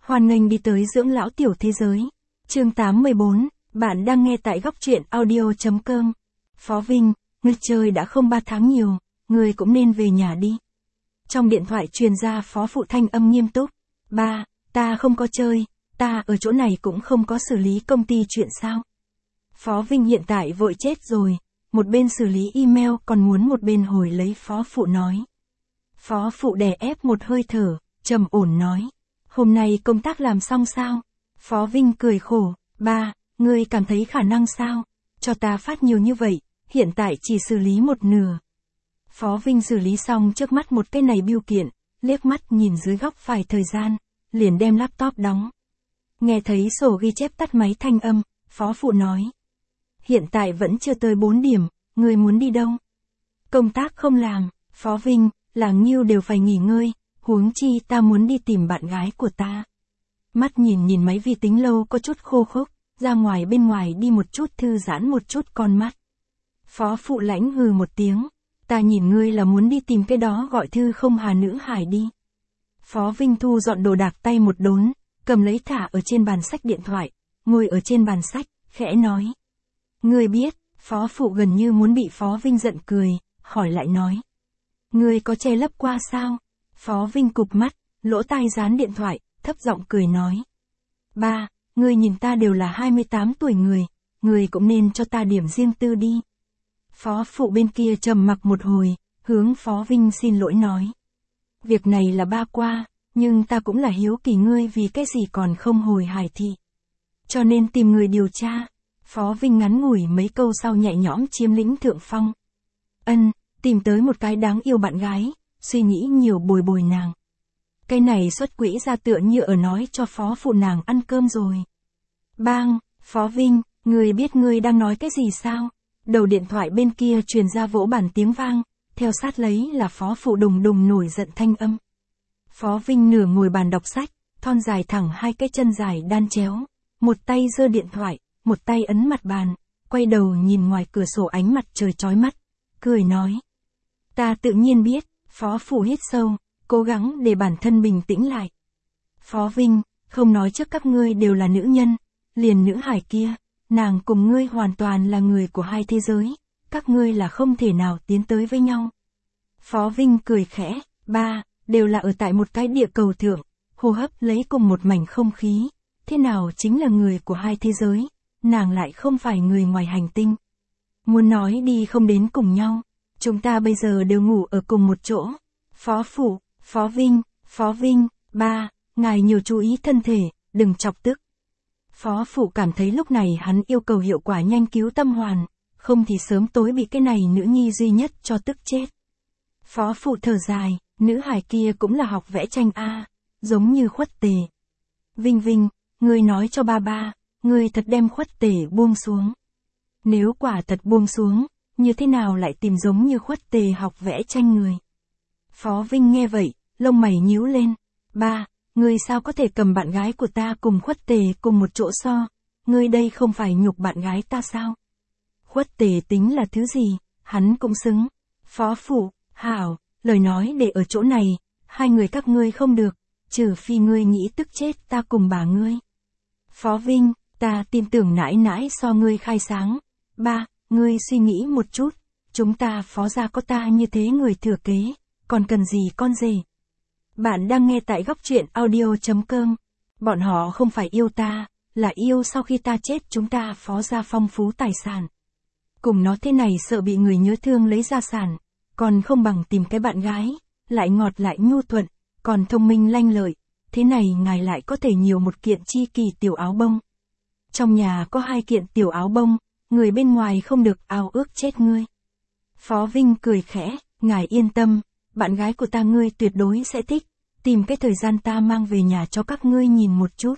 Hoan nghênh đi tới dưỡng lão tiểu thế giới. Chương 814, bạn đang nghe tại góc truyện audio.com. Phó Vinh, ngươi chơi đã không 3 tháng nhiều, ngươi cũng nên về nhà đi. Trong điện thoại truyền ra phó phụ thanh âm nghiêm túc. Ba, ta không có chơi, ta ở chỗ này cũng không có xử lý công ty chuyện sao. Phó Vinh hiện tại vội chết rồi, một bên xử lý email còn muốn một bên hồi lấy phó phụ nói. Phó phụ đè ép một hơi thở, trầm ổn nói. Hôm nay công tác làm xong sao? Phó Vinh cười khổ. Ba, ngươi cảm thấy khả năng sao? Cho ta phát nhiều như vậy, hiện tại chỉ xử lý một nửa. Phó Vinh xử lý xong trước mắt một cái này bưu kiện, liếc mắt nhìn dưới góc phải thời gian, liền đem laptop đóng. Nghe thấy sổ ghi chép tắt máy thanh âm, phó phụ nói. Hiện tại vẫn chưa tới 4 điểm, ngươi muốn đi đâu? Công tác không làm, Phó Vinh, làng Nhiêu đều phải nghỉ ngơi, huống chi ta muốn đi tìm bạn gái của ta. Mắt nhìn máy vi tính lâu có chút khô khốc, ra ngoài bên ngoài đi một chút thư giãn một chút con mắt. Phó phụ lãnh hừ một tiếng, ta nhìn ngươi là muốn đi tìm cái đó gọi thư không hà nữ hải đi. Phó Vinh thu dọn đồ đạc tay một đốn, cầm lấy thả ở trên bàn sách điện thoại, ngồi ở trên bàn sách, khẽ nói. Ngươi biết, phó phụ gần như muốn bị Phó Vinh giận cười, hỏi lại nói. Ngươi có che lấp qua sao? Phó Vinh cụp mắt, lỗ tai dán điện thoại, thấp giọng cười nói. Ba, ngươi nhìn ta đều là 28 tuổi người, ngươi cũng nên cho ta điểm riêng tư đi. Phó phụ bên kia trầm mặc một hồi, hướng Phó Vinh xin lỗi nói. Việc này là ba qua, nhưng ta cũng là hiếu kỳ ngươi vì cái gì còn không hồi Hải Thị. Cho nên tìm người điều tra. Phó Vinh ngắn ngủi mấy câu sau nhẹ nhõm chiếm lĩnh thượng phong. Tìm tới một cái đáng yêu bạn gái, suy nghĩ nhiều bồi nàng. Cái này xuất quỹ ra tựa như ở nói cho phó phụ nàng ăn cơm rồi. Bang, Phó Vinh, ngươi biết ngươi đang nói cái gì sao? Đầu điện thoại bên kia truyền ra vỗ bàn tiếng vang, theo sát lấy là phó phụ đùng đùng nổi giận thanh âm. Phó Vinh nửa ngồi bàn đọc sách, thon dài thẳng hai cái chân dài đan chéo, một tay giơ điện thoại, một tay ấn mặt bàn, quay đầu nhìn ngoài cửa sổ ánh mặt trời chói mắt, cười nói. Ta tự nhiên biết, phó phụ hít sâu, cố gắng để bản thân bình tĩnh lại. Phó Vinh, không nói trước các ngươi đều là nữ nhân, liền nữ hải kia, nàng cùng ngươi hoàn toàn là người của hai thế giới, các ngươi là không thể nào tiến tới với nhau. Phó Vinh cười khẽ, ba, đều là ở tại một cái địa cầu thượng, hô hấp lấy cùng một mảnh không khí, thế nào chính là người của hai thế giới, nàng lại không phải người ngoài hành tinh. Muốn nói đi không đến cùng nhau, chúng ta bây giờ đều ngủ ở cùng một chỗ. Phó phụ, Phó Vinh, ba, ngài nhiều chú ý thân thể, đừng chọc tức. Phó phụ cảm thấy lúc này hắn yêu cầu hiệu quả nhanh cứu tâm hoàn, không thì sớm tối bị cái này nữ nhi duy nhất cho tức chết. Phó phụ thở dài, nữ hài kia cũng là học vẽ tranh a, giống như Khuất Tề. Vinh, ngươi nói cho ba, ngươi thật đem Khuất Tề buông xuống. Nếu quả thật buông xuống, như thế nào lại tìm giống như Khuất Tề học vẽ tranh người? Phó Vinh nghe vậy, lông mày nhíu lên. Ba, ngươi sao có thể cầm bạn gái của ta cùng Khuất Tề cùng một chỗ so? Ngươi đây không phải nhục bạn gái ta sao? Khuất Tề tính là thứ gì, hắn cũng xứng. Phó phụ, hảo, lời nói để ở chỗ này, hai người các ngươi không được, trừ phi ngươi nghĩ tức chết ta cùng bà ngươi. Phó Vinh, ta tin tưởng nãi so ngươi khai sáng. Ba, ngươi suy nghĩ một chút, chúng ta phó gia có ta như thế người thừa kế, còn cần gì con rể. Bạn đang nghe tại góc truyện audio.com. Bọn họ không phải yêu ta, là yêu sau khi ta chết chúng ta phó gia phong phú tài sản. Cùng nó thế này sợ bị người nhớ thương lấy gia sản, còn không bằng tìm cái bạn gái, lại ngọt lại nhu thuận, còn thông minh lanh lợi, thế này ngài lại có thể nhiều một kiện chi kỳ tiểu áo bông. Trong nhà có 2 kiện tiểu áo bông, người bên ngoài không được ao ước chết ngươi. Phó Vinh cười khẽ, ngài yên tâm, bạn gái của ta ngươi tuyệt đối sẽ thích, tìm cái thời gian ta mang về nhà cho các ngươi nhìn một chút.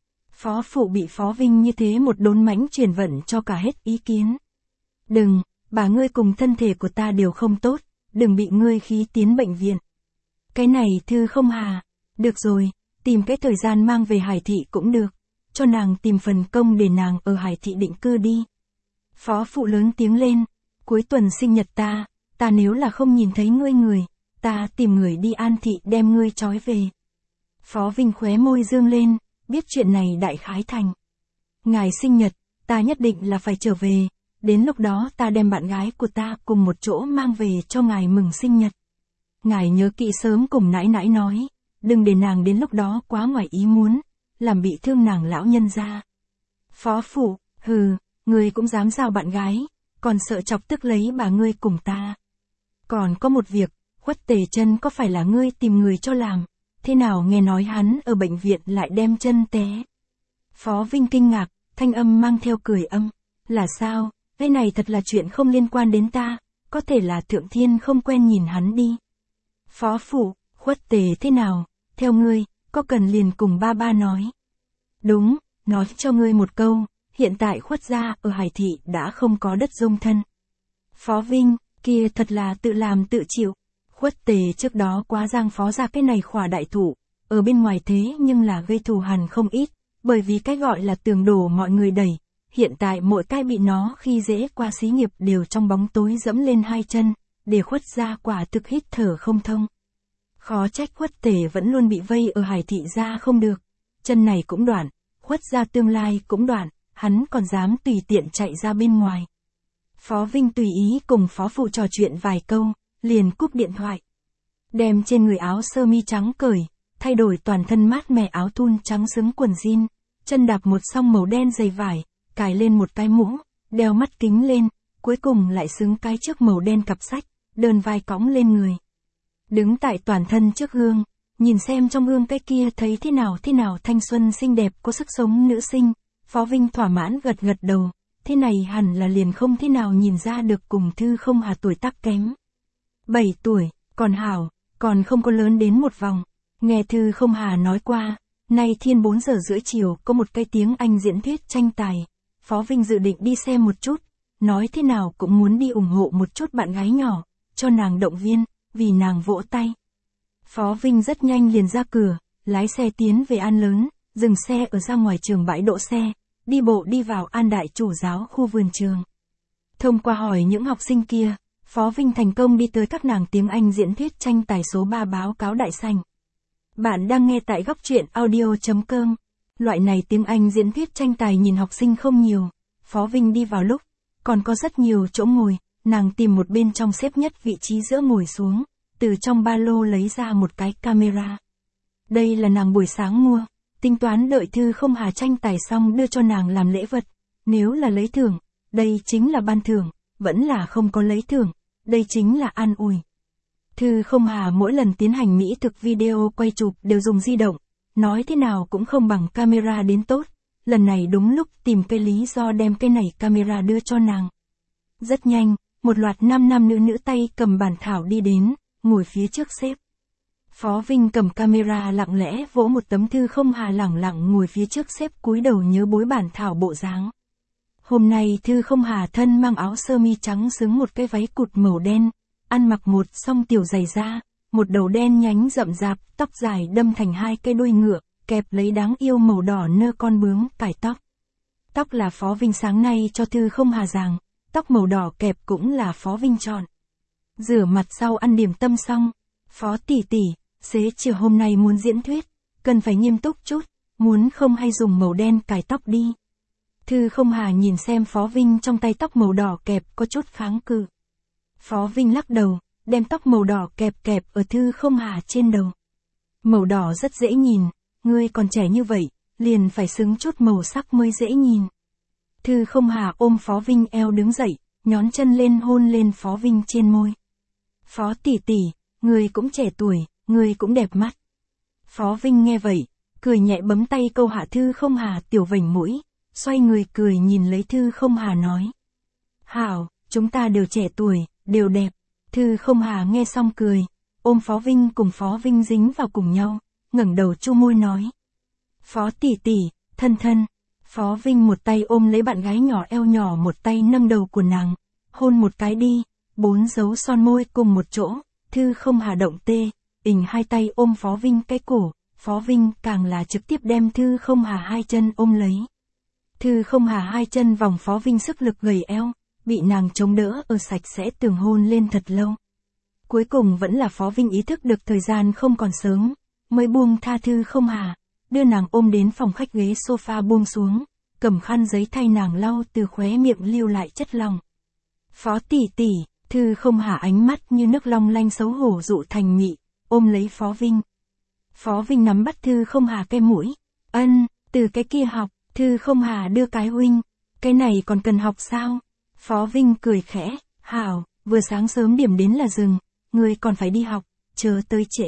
Phó phụ bị Phó Vinh như thế một đốn mãnh truyền vận cho cả hết ý kiến. Đừng, bà ngươi cùng thân thể của ta đều không tốt, đừng bị ngươi khí tiến bệnh viện. Cái này thư không hà, được rồi, tìm cái thời gian mang về Hải Thị cũng được, cho nàng tìm phần công để nàng ở Hải Thị định cư đi. Phó phụ lớn tiếng lên, cuối tuần sinh nhật ta nếu là không nhìn thấy ngươi người, ta tìm người đi An Thị đem ngươi trói về. Phó Vinh khóe môi dương lên, biết chuyện này đại khái thành. Ngài sinh nhật, ta nhất định là phải trở về, đến lúc đó ta đem bạn gái của ta cùng một chỗ mang về cho ngài mừng sinh nhật. Ngài nhớ kỹ sớm cùng nãi nãi nói, đừng để nàng đến lúc đó quá ngoài ý muốn, làm bị thương nàng lão nhân gia. Phó Phụ, hừ, ngươi cũng dám giao bạn gái, còn sợ chọc tức lấy bà ngươi cùng ta. Còn có một việc, Khuất Tề chân có phải là ngươi tìm người cho làm, thế nào nghe nói hắn ở bệnh viện lại đem chân té. Phó Vinh kinh ngạc, thanh âm mang theo cười âm, là sao, cái này thật là chuyện không liên quan đến ta, có thể là Thượng Thiên không quen nhìn hắn đi. Phó Phụ, Khuất Tề thế nào, theo ngươi, có cần liền cùng ba nói. Đúng, nói cho ngươi một câu, hiện tại Khuất gia ở Hải Thị đã không có đất dung thân. Phó Vinh, kia thật là tự làm tự chịu. Khuất Tề trước đó quá giang phó ra cái này khỏa đại thủ, ở bên ngoài thế nhưng là gây thù hằn không ít, bởi vì cái gọi là tường đổ mọi người đẩy, hiện tại mỗi cái bị nó khi dễ qua xí nghiệp đều trong bóng tối dẫm lên hai chân, để Khuất gia quả thực hít thở không thông. Khó trách Khuất Tề vẫn luôn bị vây ở Hải Thị gia không được, chân này cũng đoạn, Khuất gia tương lai cũng đoạn, hắn còn dám tùy tiện chạy ra bên ngoài. Phó Vinh tùy ý cùng Phó Phụ trò chuyện vài câu, liền cúp điện thoại. Đem trên người áo sơ mi trắng cởi, thay đổi toàn thân mát mẻ áo thun trắng xứng quần jean, chân đạp một song màu đen dày vải, cài lên một cái mũ, đeo mắt kính lên, cuối cùng lại xứng cái chiếc màu đen cặp sách, đơn vai cõng lên người. Đứng tại toàn thân trước gương, nhìn xem trong gương cái kia thấy thế nào thanh xuân xinh đẹp có sức sống nữ sinh, Phó Vinh thỏa mãn gật gật đầu, thế này hẳn là liền không thế nào nhìn ra được cùng Thư Không Hà tuổi tác kém. 7 tuổi, còn hảo, còn không có lớn đến một vòng. Nghe Thư Không Hà nói qua, nay thiên 4 giờ rưỡi chiều có một cái tiếng Anh diễn thuyết tranh tài. Phó Vinh dự định đi xem một chút, nói thế nào cũng muốn đi ủng hộ một chút bạn gái nhỏ, cho nàng động viên, vì nàng vỗ tay. Phó Vinh rất nhanh liền ra cửa, lái xe tiến về An Lớn, dừng xe ở ra ngoài trường bãi đỗ xe, đi bộ đi vào An Đại Chủ giáo khu vườn trường. Thông qua hỏi những học sinh kia, Phó Vinh thành công đi tới các nàng tiếng Anh diễn thuyết tranh tài số 3 báo cáo đại sảnh. Bạn đang nghe tại góc truyện audio.com. Loại này tiếng Anh diễn thuyết tranh tài nhìn học sinh không nhiều. Phó Vinh đi vào lúc, còn có rất nhiều chỗ ngồi, nàng tìm một bên trong xếp nhất vị trí giữa ngồi xuống, từ trong ba lô lấy ra một cái camera. Đây là nàng buổi sáng mua, tính toán đợi Thư Không Hà tranh tài xong đưa cho nàng làm lễ vật. Nếu là lấy thưởng, đây chính là ban thưởng, vẫn là không có lấy thưởng, đây chính là an ủi. Thư Không Hà mỗi lần tiến hành mỹ thực video quay chụp đều dùng di động, nói thế nào cũng không bằng camera đến tốt, lần này đúng lúc tìm cái lý do đem cái này camera đưa cho nàng. Rất nhanh, một loạt nam nữ tay cầm bản thảo đi đến, ngồi phía trước xếp. Phó Vinh cầm camera lặng lẽ vỗ một tấm Thư Không Hà lẳng lặng ngồi phía trước xếp cúi đầu nhớ bối bản thảo bộ dáng. Hôm nay Thư Không Hà thân mang áo sơ mi trắng xứng một cái váy cụt màu đen, ăn mặc một song tiểu giày da, một đầu đen nhánh rậm rạp, tóc dài đâm thành hai cây đuôi ngựa, kẹp lấy đáng yêu màu đỏ nơ con bướm cài tóc. Tóc là Phó Vinh sáng nay cho Thư Không Hà ràng, tóc màu đỏ kẹp cũng là Phó Vinh chọn. Rửa mặt sau ăn điểm tâm xong, Phó tỷ tỷ, xế chiều hôm nay muốn diễn thuyết, cần phải nghiêm túc chút, muốn không hay dùng màu đen cài tóc đi. Thư Không Hà nhìn xem Phó Vinh trong tay tóc màu đỏ kẹp có chút kháng cự. Phó Vinh lắc đầu, đem tóc màu đỏ kẹp ở Thư Không Hà trên đầu. Màu đỏ rất dễ nhìn, ngươi còn trẻ như vậy, liền phải xứng chút màu sắc mới dễ nhìn. Thư Không Hà ôm Phó Vinh eo đứng dậy, nhón chân lên hôn lên Phó Vinh trên môi. Phó tỷ tỷ, ngươi cũng trẻ tuổi, ngươi cũng đẹp mắt. Phó Vinh nghe vậy, cười nhẹ bấm tay câu hạ Thư Không Hà tiểu vành mũi, xoay người cười nhìn lấy Thư Không Hà nói. Hảo, chúng ta đều trẻ tuổi, đều đẹp. Thư Không Hà nghe xong cười, ôm Phó Vinh cùng Phó Vinh dính vào cùng nhau, ngẩng đầu chu môi nói. Phó tỷ tỷ, thân thân. Phó Vinh một tay ôm lấy bạn gái nhỏ eo nhỏ, một tay nâng đầu của nàng, hôn một cái đi, 4 dấu son môi cùng một chỗ. Thư Không Hà động tê, hai tay ôm Phó Vinh cái cổ, Phó Vinh càng là trực tiếp đem Thư Không Hà hai chân ôm lấy. Thư Không Hà hai chân vòng Phó Vinh sức lực gầy eo, bị nàng chống đỡ ở sạch sẽ tường hôn lên thật lâu. Cuối cùng vẫn là Phó Vinh ý thức được thời gian không còn sớm, mới buông tha Thư Không Hà, đưa nàng ôm đến phòng khách, ghế sofa buông xuống, cầm khăn giấy thay nàng lau từ khóe miệng lưu lại chất lỏng. Phó tỷ tỷ, Thư Không Hà ánh mắt như nước long lanh xấu hổ dụ thành mị, ôm lấy Phó Vinh. Phó Vinh nắm bắt Thư Không Hà cái mũi. Từ cái kia học, Thư Không Hà đưa cái huynh. Cái này còn cần học sao? Phó Vinh cười khẽ, hảo, vừa sáng sớm điểm đến là dừng, ngươi còn phải đi học, chờ tới trễ.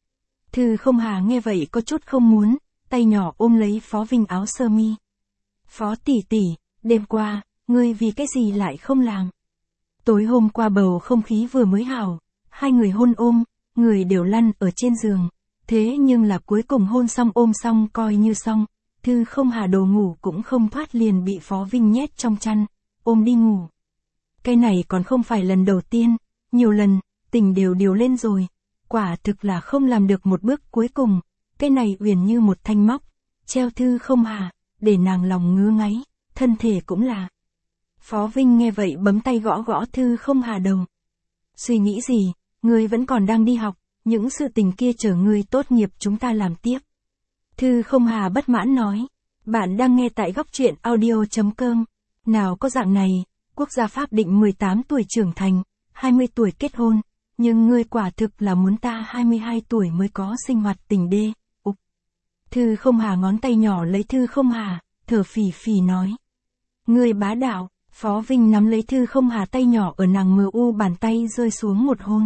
Thư Không Hà nghe vậy có chút không muốn, tay nhỏ ôm lấy Phó Vinh áo sơ mi. Phó tỷ tỷ, đêm qua, ngươi vì cái gì lại không làm? Tối hôm qua bầu không khí vừa mới hảo, hai người hôn ôm, người đều lăn ở trên giường. Thế nhưng là cuối cùng hôn xong ôm xong coi như xong, Thư Không Hà đồ ngủ cũng không thoát liền bị Phó Vinh nhét trong chăn, ôm đi ngủ. Cái này còn không phải lần đầu tiên, nhiều lần, tình đều lên rồi, quả thực là không làm được một bước cuối cùng, cái này uyển như một thanh móc, treo Thư Không Hà, để nàng lòng ngứa ngáy, thân thể cũng là. Phó Vinh nghe vậy bấm tay gõ gõ Thư Không Hà đầu. Suy nghĩ gì, ngươi vẫn còn đang đi học, những sự tình kia chờ ngươi tốt nghiệp chúng ta làm tiếp. Thư Không Hà bất mãn nói, bạn đang nghe tại góc truyện audio.com, nào có dạng này, quốc gia Pháp định 18 tuổi trưởng thành, 20 tuổi kết hôn, nhưng ngươi quả thực là muốn ta 22 tuổi mới có sinh hoạt tình đê, ục. Thư Không Hà ngón tay nhỏ lấy Thư Không Hà, thở phì phì nói. Ngươi bá đạo, Phó Vinh nắm lấy Thư Không Hà tay nhỏ ở nàng mờ u bàn tay rơi xuống một hôn.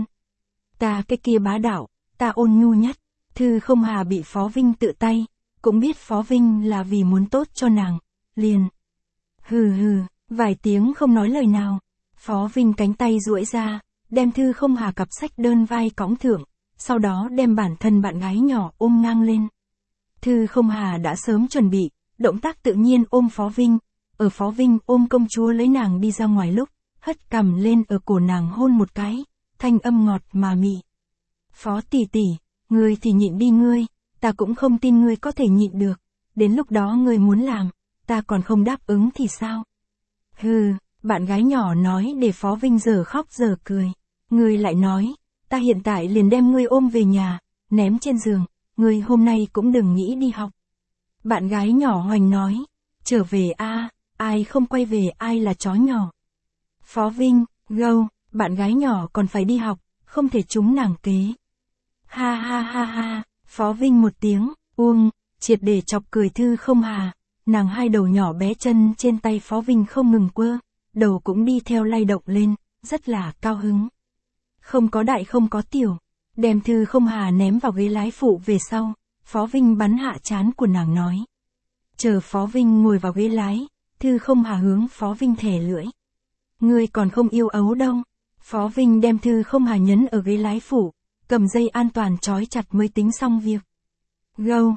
Ta cái kia bá đạo, ta ôn nhu nhất. Thư Không Hà bị Phó Vinh tự tay, cũng biết Phó Vinh là vì muốn tốt cho nàng, liền. Hừ, vài tiếng không nói lời nào. Phó Vinh cánh tay duỗi ra, đem Thư Không Hà cặp sách đơn vai cõng thượng, sau đó đem bản thân bạn gái nhỏ ôm ngang lên. Thư Không Hà đã sớm chuẩn bị, động tác tự nhiên ôm Phó Vinh, ở Phó Vinh ôm công chúa lấy nàng đi ra ngoài lúc, hất cằm lên ở cổ nàng hôn một cái, thanh âm ngọt mà mị. Phó tỷ tỷ, ngươi thì nhịn đi ngươi, ta cũng không tin ngươi có thể nhịn được, đến lúc đó ngươi muốn làm, ta còn không đáp ứng thì sao? Hừ, bạn gái nhỏ nói để Phó Vinh giờ khóc giờ cười, ngươi lại nói, ta hiện tại liền đem ngươi ôm về nhà, ném trên giường, ngươi hôm nay cũng đừng nghĩ đi học. Bạn gái nhỏ hoành nói, trở về a, ai không quay về ai là chó nhỏ. Phó Vinh, gâu, bạn gái nhỏ còn phải đi học, không thể trúng nàng kế. Ha ha, Phó Vinh một tiếng, triệt để chọc cười Thư Không Hà, nàng hai đầu nhỏ bé chân trên tay Phó Vinh không ngừng quơ, đầu cũng đi theo lay động lên, rất là cao hứng. Không có đại không có tiểu, đem Thư Không Hà ném vào ghế lái phụ về sau, Phó Vinh bắn hạ trán của nàng nói. Chờ Phó Vinh ngồi vào ghế lái, Thư Không Hà hướng Phó Vinh thè lưỡi. Ngươi còn không yêu ấu đâu. Phó Vinh đem Thư Không Hà nhấn ở ghế lái phụ, cầm dây an toàn trói chặt mới tính xong việc. Gâu,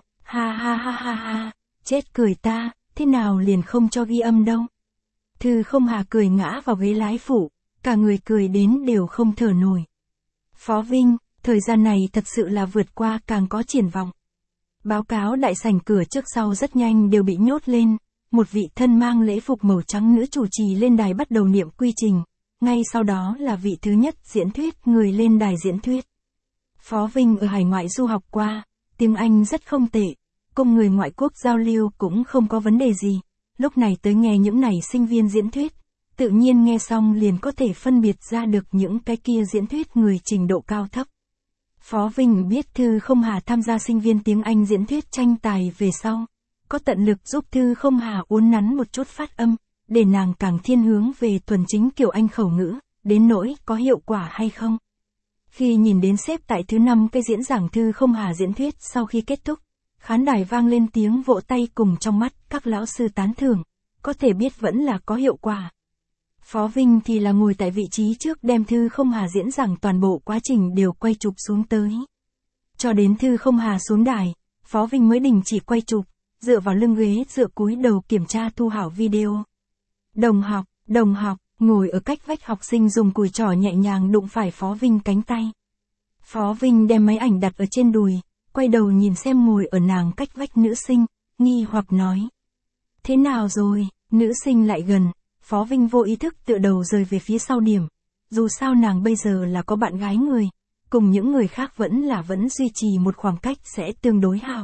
ha, chết cười ta, thế nào liền không cho ghi âm đâu. Thư Không Hà cười ngã vào ghế lái phụ, cả người cười đến đều không thở nổi. Phó Vinh, thời gian này thật sự là vượt qua càng có triển vọng. Báo cáo đại sảnh cửa trước sau rất nhanh đều bị nhốt lên, một vị thân mang lễ phục màu trắng nữ chủ trì lên đài bắt đầu niệm quy trình, ngay sau đó là vị thứ nhất diễn thuyết người lên đài diễn thuyết. Phó Vinh ở hải ngoại du học qua, tiếng Anh rất không tệ, cùng người ngoại quốc giao lưu cũng không có vấn đề gì, lúc này tới nghe những này sinh viên diễn thuyết, tự nhiên nghe xong liền có thể phân biệt ra được những cái kia diễn thuyết người trình độ cao thấp. Phó Vinh biết Thư Không Hà tham gia sinh viên tiếng Anh diễn thuyết tranh tài về sau, có tận lực giúp Thư Không Hà uốn nắn một chút phát âm, để nàng càng thiên hướng về thuần chính kiểu Anh khẩu ngữ, đến nỗi có hiệu quả hay không. Khi nhìn đến xếp tại thứ 5 cái diễn giảng Thư Không Hà diễn thuyết sau khi kết thúc, khán đài vang lên tiếng vỗ tay cùng trong mắt các lão sư tán thưởng, có thể biết vẫn là có hiệu quả. Phó Vinh thì là ngồi tại vị trí trước đem Thư Không Hà diễn giảng toàn bộ quá trình đều quay chụp xuống tới. Cho đến Thư Không Hà xuống đài, Phó Vinh mới đình chỉ quay chụp, dựa vào lưng ghế dựa cúi đầu kiểm tra thu hảo video. Đồng học, ngồi ở cách vách học sinh dùng cùi trỏ nhẹ nhàng đụng phải Phó Vinh cánh tay. Phó Vinh đem máy ảnh đặt ở trên đùi, quay đầu nhìn xem ngồi ở nàng cách vách nữ sinh, nghi hoặc nói. Thế nào rồi, nữ sinh lại gần, Phó Vinh vô ý thức tựa đầu rời về phía sau điểm. Dù sao nàng bây giờ là có bạn gái người, cùng những người khác vẫn duy trì một khoảng cách sẽ tương đối hào.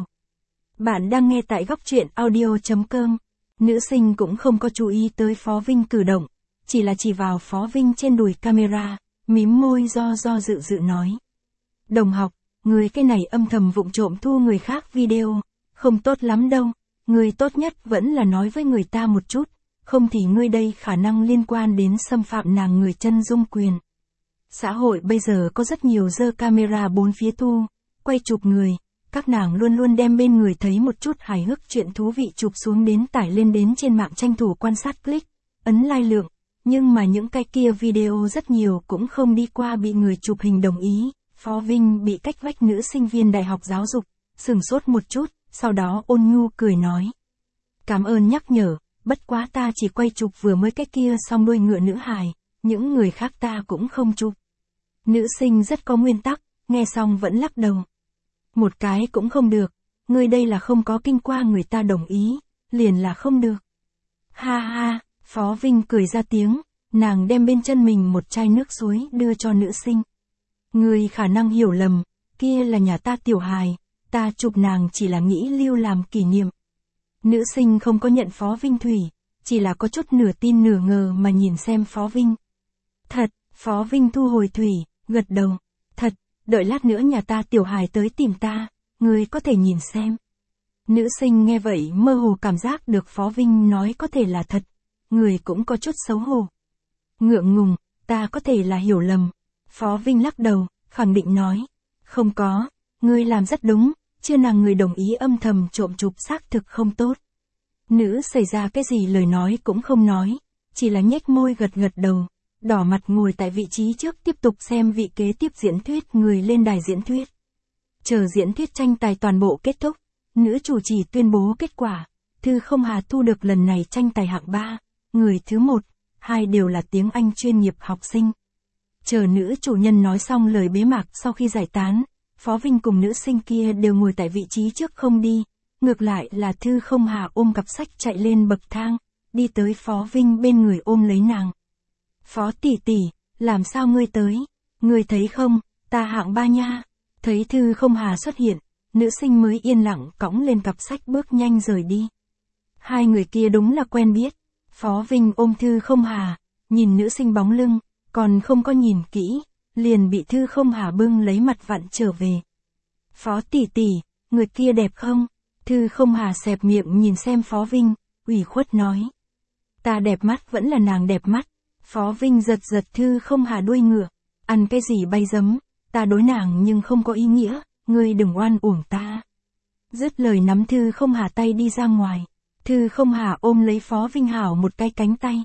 Bạn đang nghe tại góc truyện audio.com. Nữ sinh cũng không có chú ý tới Phó Vinh cử động, chỉ là chỉ vào Phó Vinh trên đùi camera, mím môi do dự nói. Đồng học, người cái này âm thầm vụng trộm thu người khác video, không tốt lắm đâu, người tốt nhất vẫn là nói với người ta một chút, không thì ngươi đây khả năng liên quan đến xâm phạm nàng người chân dung quyền. Xã hội bây giờ có rất nhiều giơ camera bốn phía thu, quay chụp người, các nàng luôn luôn đem bên người thấy một chút hài hước chuyện thú vị chụp xuống đến tải lên đến trên mạng tranh thủ quan sát click, ấn like lượng, nhưng mà những cái kia video rất nhiều cũng không đi qua bị người chụp hình đồng ý. Phó Vinh bị cách vách nữ sinh viên đại học giáo dục, sửng sốt một chút, sau đó ôn nhu cười nói. Cảm ơn nhắc nhở, bất quá ta chỉ quay chụp vừa mới cái kia xong đuôi ngựa nữ hài, những người khác ta cũng không chụp. Nữ sinh rất có nguyên tắc, nghe xong vẫn lắc đầu. Một cái cũng không được, ngươi đây là không có kinh qua người ta đồng ý, liền là không được. Ha ha, Phó Vinh cười ra tiếng, nàng đem bên chân mình một chai nước suối đưa cho nữ sinh. Ngươi khả năng hiểu lầm, kia là nhà ta tiểu hài, ta chụp nàng chỉ là nghĩ lưu làm kỷ niệm. Nữ sinh không có nhận Phó Vinh thủy, chỉ là có chút nửa tin nửa ngờ mà nhìn xem Phó Vinh. Thật, Phó Vinh thu hồi thủy, gật đầu. Thật, đợi lát nữa nhà ta tiểu hài tới tìm ta, ngươi có thể nhìn xem. Nữ sinh nghe vậy mơ hồ cảm giác được Phó Vinh nói có thể là thật, người cũng có chút xấu hổ. Ngượng ngùng, ta có thể là hiểu lầm. Phó Vinh lắc đầu, khẳng định nói. Không có, ngươi làm rất đúng, chưa nàng người đồng ý âm thầm trộm chụp xác thực không tốt. Nữ xảy ra cái gì lời nói cũng không nói, chỉ là nhếch môi gật đầu, đỏ mặt ngồi tại vị trí trước tiếp tục xem vị kế tiếp diễn thuyết người lên đài diễn thuyết. Chờ diễn thuyết tranh tài toàn bộ kết thúc, nữ chủ trì tuyên bố kết quả, Thư Không Hà thu được lần này tranh tài hạng 3, người thứ 1, 2 đều là tiếng Anh chuyên nghiệp học sinh. Chờ nữ chủ nhân nói xong lời bế mạc sau khi giải tán, Phó Vinh cùng nữ sinh kia đều ngồi tại vị trí trước không đi, ngược lại là Thư Không Hà ôm cặp sách chạy lên bậc thang, đi tới Phó Vinh bên người ôm lấy nàng. Phó tỷ tỷ, làm sao ngươi tới? Ngươi thấy không, ta hạng 3 nha. Thấy Thư Không Hà xuất hiện, nữ sinh mới yên lặng cõng lên cặp sách bước nhanh rời đi. Hai người kia đúng là quen biết. Phó Vinh ôm Thư Không Hà, nhìn nữ sinh bóng lưng, còn không có nhìn kỹ, liền bị Thư Không Hà bưng lấy mặt vặn trở về. Phó tỷ tỷ, người kia đẹp không? Thư Không Hà xẹp miệng nhìn xem Phó Vinh, ủy khuất nói. Ta đẹp mắt vẫn là nàng đẹp mắt. Phó Vinh giật Thư Không Hà đuôi ngựa. Ăn cái gì bay giấm, ta đối nàng nhưng không có ý nghĩa, ngươi đừng oan uổng ta. Dứt lời nắm Thư Không Hà tay đi ra ngoài. Thư Không Hà ôm lấy Phó Vinh hảo một cái cánh tay.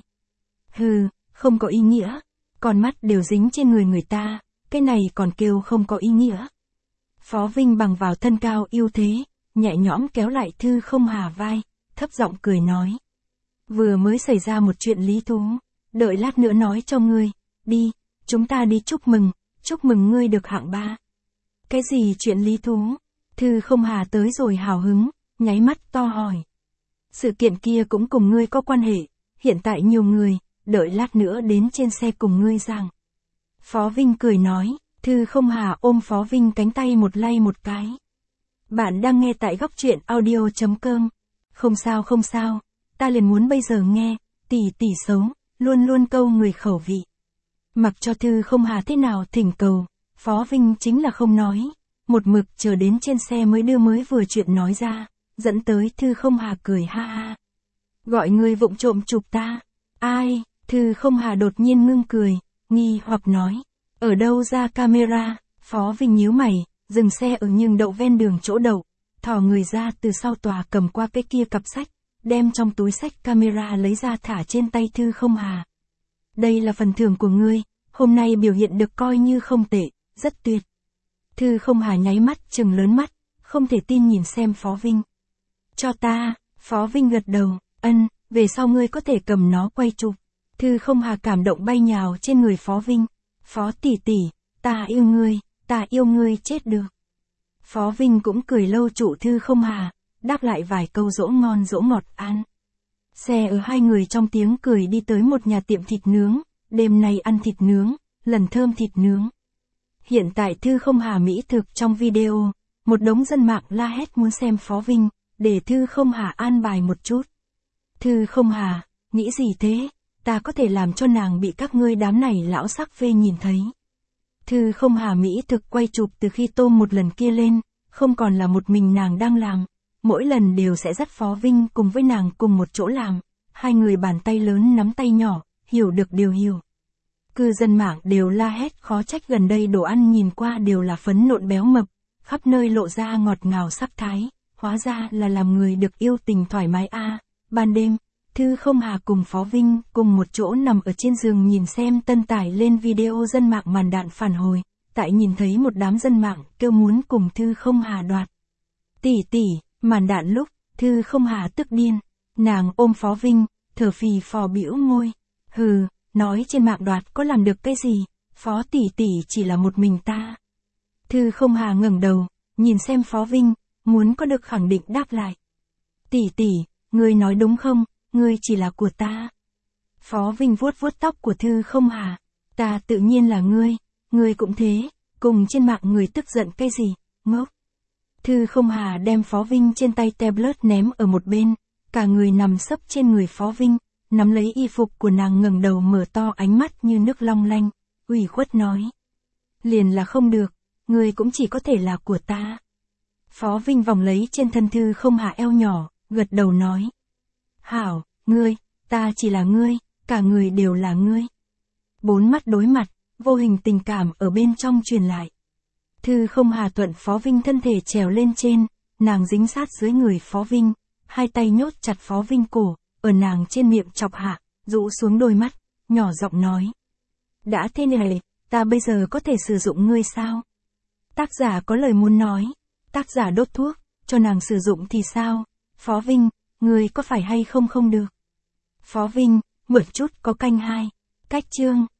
Hừ, không có ý nghĩa. Con mắt đều dính trên người ta, cái này còn kêu không có ý nghĩa. Phó Vinh bằng vào thân cao ưu thế, nhẹ nhõm kéo lại Thư Không Hà vai, thấp giọng cười nói. Vừa mới xảy ra một chuyện lý thú, đợi lát nữa nói cho ngươi, đi, chúng ta đi chúc mừng ngươi được hạng 3. Cái gì chuyện lý thú? Thư Không Hà tới rồi hào hứng, nháy mắt to hỏi. Sự kiện kia cũng cùng ngươi có quan hệ, hiện tại nhiều người, đợi lát nữa đến trên xe cùng ngươi giảng. Phó Vinh cười nói, Thư Không Hà ôm Phó Vinh cánh tay một lay một cái. Bạn đang nghe tại góc truyện audio.com. Không sao, ta liền muốn bây giờ nghe, tỷ xấu, luôn luôn câu người khẩu vị. Mặc cho Thư Không Hà thế nào thỉnh cầu, Phó Vinh chính là không nói, một mực chờ đến trên xe mới đưa mới vừa chuyện nói ra, dẫn tới Thư Không Hà cười ha ha. Gọi người vụng trộm chụp ta. Ai? Thư Không Hà đột nhiên ngưng cười, nghi hoặc nói. Ở đâu ra camera? Phó Vinh nhíu mày, dừng xe ở nhường đậu ven đường chỗ đậu, thò người ra từ sau tòa cầm qua cái kia cặp sách, đem trong túi sách camera lấy ra thả trên tay Thư Không Hà. Đây là phần thưởng của ngươi, hôm nay biểu hiện được coi như không tệ, rất tuyệt. Thư Không Hà nháy mắt trừng lớn mắt, không thể tin nhìn xem Phó Vinh. Cho ta, Phó Vinh gật đầu, về sau ngươi có thể cầm nó quay chụp. Thư Không Hà cảm động bay nhào trên người Phó Vinh. Phó tỷ tỷ, ta yêu ngươi chết được. Phó Vinh cũng cười lâu trụ Thư Không Hà, đáp lại vài câu dỗ ngon dỗ ngọt ăn. Xe ở hai người trong tiếng cười đi tới một nhà tiệm thịt nướng, đêm nay ăn thịt nướng, lần thơm thịt nướng. Hiện tại Thư Không Hà mỹ thực trong video, một đống dân mạng la hét muốn xem Phó Vinh, để Thư Không Hà an bài một chút. Thư Không Hà, nghĩ gì thế? Ta có thể làm cho nàng bị các ngươi đám này lão sắc phê nhìn thấy. Thư Không Hà mỹ thực quay chụp từ khi tôm một lần kia lên, không còn là một mình nàng đang làm, mỗi lần đều sẽ dắt Phó Vinh cùng với nàng cùng một chỗ làm, hai người bàn tay lớn nắm tay nhỏ, hiểu được điều hiểu. Cư dân mạng đều la hét khó trách gần đây đồ ăn nhìn qua đều là phấn nộn béo mập, khắp nơi lộ ra ngọt ngào sắc thái, hóa ra là làm người được yêu tình thoải mái a. Ban đêm, Thư Không Hà cùng Phó Vinh cùng một chỗ nằm ở trên giường nhìn xem tân tải lên video dân mạng màn đạn phản hồi, tại nhìn thấy một đám dân mạng kêu muốn cùng Thư Không Hà đoạt. Tỷ tỷ, màn đạn lúc, Thư Không Hà tức điên, nàng ôm Phó Vinh, thở phì phò bĩu môi, hừ, nói trên mạng đoạt có làm được cái gì, Phó tỷ tỷ chỉ là một mình ta. Thư Không Hà ngẩng đầu, nhìn xem Phó Vinh, muốn có được khẳng định đáp lại. Tỷ tỷ, ngươi nói đúng không, ngươi chỉ là của ta. Phó Vinh vuốt vuốt tóc của Thư Không Hà, ta tự nhiên là ngươi cũng thế, cùng trên mạng người tức giận cái gì, ngốc. Thư Không Hà đem Phó Vinh trên tay tablet ném ở một bên, cả người nằm sấp trên người Phó Vinh, nắm lấy y phục của nàng ngẩng đầu mở to ánh mắt như nước long lanh, ủy khuất nói. Liền là không được, ngươi cũng chỉ có thể là của ta. Phó Vinh vòng lấy trên thân Thư Không Hà eo nhỏ, gật đầu nói. Hảo, ngươi, ta chỉ là ngươi, cả người đều là ngươi. Bốn mắt đối mặt, vô hình tình cảm ở bên trong truyền lại. Thư Không Hà thuận Phó Vinh thân thể trèo lên trên, nàng dính sát dưới người Phó Vinh, hai tay nhốt chặt Phó Vinh cổ, ở nàng trên miệng chọc hạ, rũ xuống đôi mắt, nhỏ giọng nói. Đã thế này, ta bây giờ có thể sử dụng ngươi sao? Tác giả có lời muốn nói, tác giả đốt thuốc, cho nàng sử dụng thì sao? Phó Vinh, ngươi có phải hay không không được? Phó Vinh, mượn chút có canh hai, cách chương.